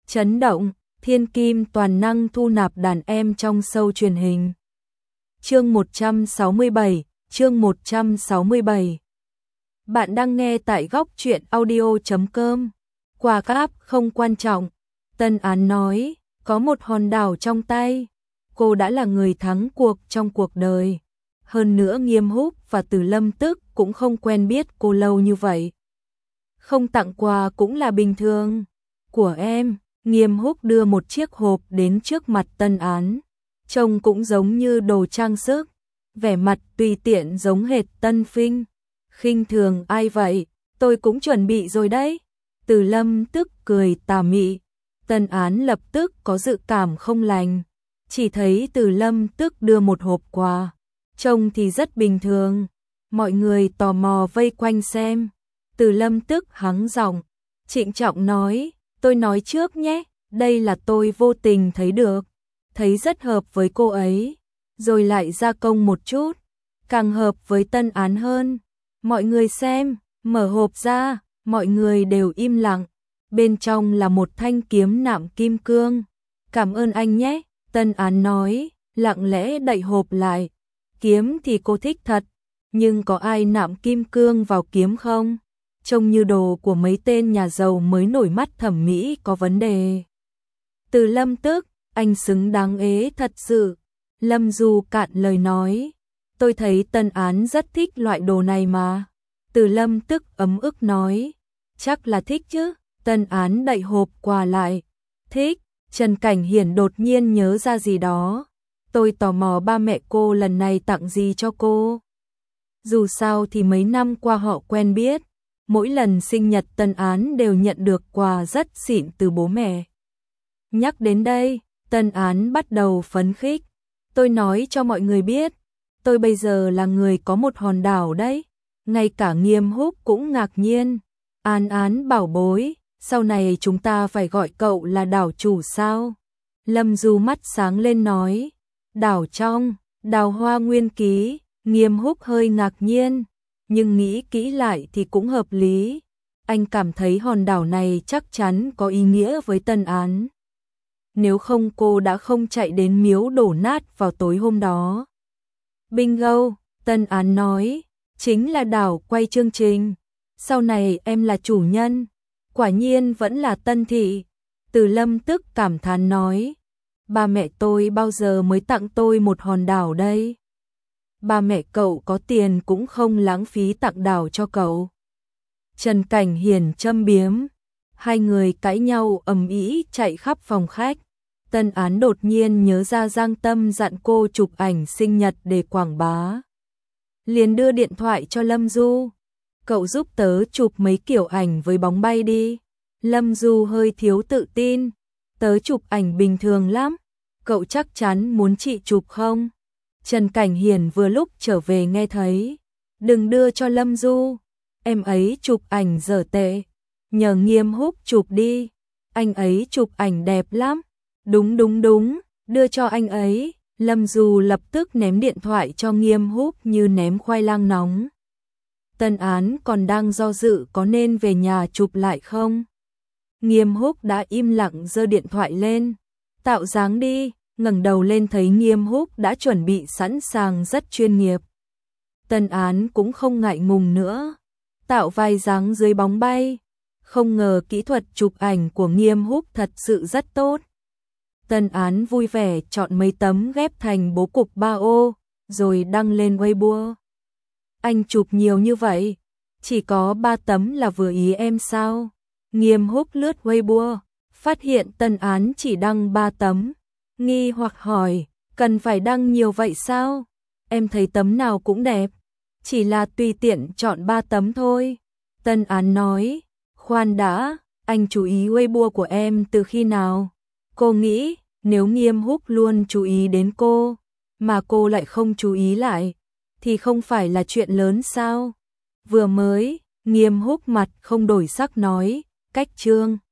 Chấn động, thiên kim toàn năng thu nạp đàn em trong show truyền hình. Chương 167, chương 167. Bạn đang nghe tại góc truyện audio.com. Quà cáp không quan trọng. Tân Án nói, có một hòn đảo trong tay. Cô đã là người thắng cuộc trong cuộc đời. Hơn nữa Nghiêm Húc và Từ Lâm Tức cũng không quen biết cô lâu như vậy. Không tặng quà cũng là bình thường. Của em, Nghiêm Húc đưa một chiếc hộp đến trước mặt Tân Án. Trông cũng giống như đồ trang sức. Vẻ mặt tùy tiện giống hệt Tân Phinh. Khinh thường ai vậy, tôi cũng chuẩn bị rồi đấy. Từ Lâm Tức cười tà mị. Tân Án lập tức có dự cảm không lành. Chỉ thấy Từ Lâm Tức đưa một hộp quà. Trông thì rất bình thường. Mọi người tò mò vây quanh xem. Từ Lâm Tức hắng giọng, trịnh trọng nói, tôi nói trước nhé, đây là tôi vô tình thấy được. Thấy rất hợp với cô ấy. Rồi lại gia công một chút. Càng hợp với Tân Án hơn. Mọi người xem, mở hộp ra, mọi người đều im lặng. Bên trong là một thanh kiếm nạm kim cương. Cảm ơn anh nhé, Tân Án nói, lặng lẽ đậy hộp lại. Kiếm thì cô thích thật, nhưng có ai nạm kim cương vào kiếm không? Trông như đồ của mấy tên nhà giàu mới nổi mắt thẩm mỹ có vấn đề. Từ Lâm Tức, anh xứng đáng ế thật sự. Lâm Du cạn lời nói, tôi thấy Tân Án rất thích loại đồ này mà. Từ Lâm Tức ấm ức nói, chắc là thích chứ. Tân Án đậy hộp quà lại, thích. Trần Cảnh Hiển đột nhiên nhớ ra gì đó. Tôi tò mò ba mẹ cô lần này tặng gì cho cô. Dù sao thì mấy năm qua họ quen biết. Mỗi lần sinh nhật Tân Án đều nhận được quà rất xịn từ bố mẹ. Nhắc đến đây, Tân Án bắt đầu phấn khích. Tôi nói cho mọi người biết, tôi bây giờ là người có một hòn đảo đấy. Ngay cả Nghiêm Húc cũng ngạc nhiên. Án Án bảo bối, sau này chúng ta phải gọi cậu là đảo chủ sao? Lâm Du mắt sáng lên nói, đảo trong, Đào Hoa Nguyên Ký. Nghiêm Húc hơi ngạc nhiên, nhưng nghĩ kỹ lại thì cũng hợp lý. Anh cảm thấy hòn đảo này chắc chắn có ý nghĩa với Tân Án. Nếu không cô đã không chạy đến miếu đổ nát vào tối hôm đó. Bingo, Tân Án nói, chính là đảo quay chương trình. Sau này em là chủ nhân. Quả nhiên vẫn là Tân Thị. Từ Lâm Tức cảm thán nói, ba mẹ tôi bao giờ mới tặng tôi một hòn đảo đây? Ba mẹ cậu có tiền cũng không lãng phí tặng đảo cho cậu. Trần Cảnh Hiển châm biếm. Hai người cãi nhau ầm ĩ chạy khắp phòng khách. Tân Án đột nhiên nhớ ra Giang Tâm dặn cô chụp ảnh sinh nhật để quảng bá. Liền đưa điện thoại cho Lâm Du. Cậu giúp tớ chụp mấy kiểu ảnh với bóng bay đi. Lâm Du hơi thiếu tự tin. Tớ chụp ảnh bình thường lắm. Cậu chắc chắn muốn chị chụp không? Trần Cảnh Hiển vừa lúc trở về nghe thấy. Đừng đưa cho Lâm Du. Em ấy chụp ảnh dở tệ. Nhờ Nghiêm Húc chụp đi. Anh ấy chụp ảnh đẹp lắm. Đúng, đưa cho anh ấy. Lâm Du lập tức ném điện thoại cho Nghiêm Húc như ném khoai lang nóng. Tân Án còn đang do dự có nên về nhà chụp lại không. Nghiêm Húc đã im lặng giơ điện thoại lên. Tạo dáng đi. Ngẩng đầu lên thấy Nghiêm Húc đã chuẩn bị sẵn sàng rất chuyên nghiệp. Tân Án cũng không ngại ngùng nữa. Tạo vài dáng dưới bóng bay. Không ngờ kỹ thuật chụp ảnh của Nghiêm Húc thật sự rất tốt. Tân Án vui vẻ chọn mấy tấm ghép thành bố cục 3 ô, rồi đăng lên Weibo. Anh chụp nhiều như vậy, chỉ có 3 tấm là vừa ý em sao? Nghiêm Húc lướt Weibo, phát hiện Tân Án chỉ đăng 3 tấm. Nghi hoặc hỏi, cần phải đăng nhiều vậy sao? Em thấy tấm nào cũng đẹp, chỉ là tùy tiện chọn 3 tấm thôi. Tân Án nói, khoan đã, anh chú ý Weibo của em từ khi nào? Cô nghĩ, nếu Nghiêm Húc luôn chú ý đến cô, mà cô lại không chú ý lại, thì không phải là chuyện lớn sao? Vừa mới, Nghiêm Húc mặt không đổi sắc nói, cách chương.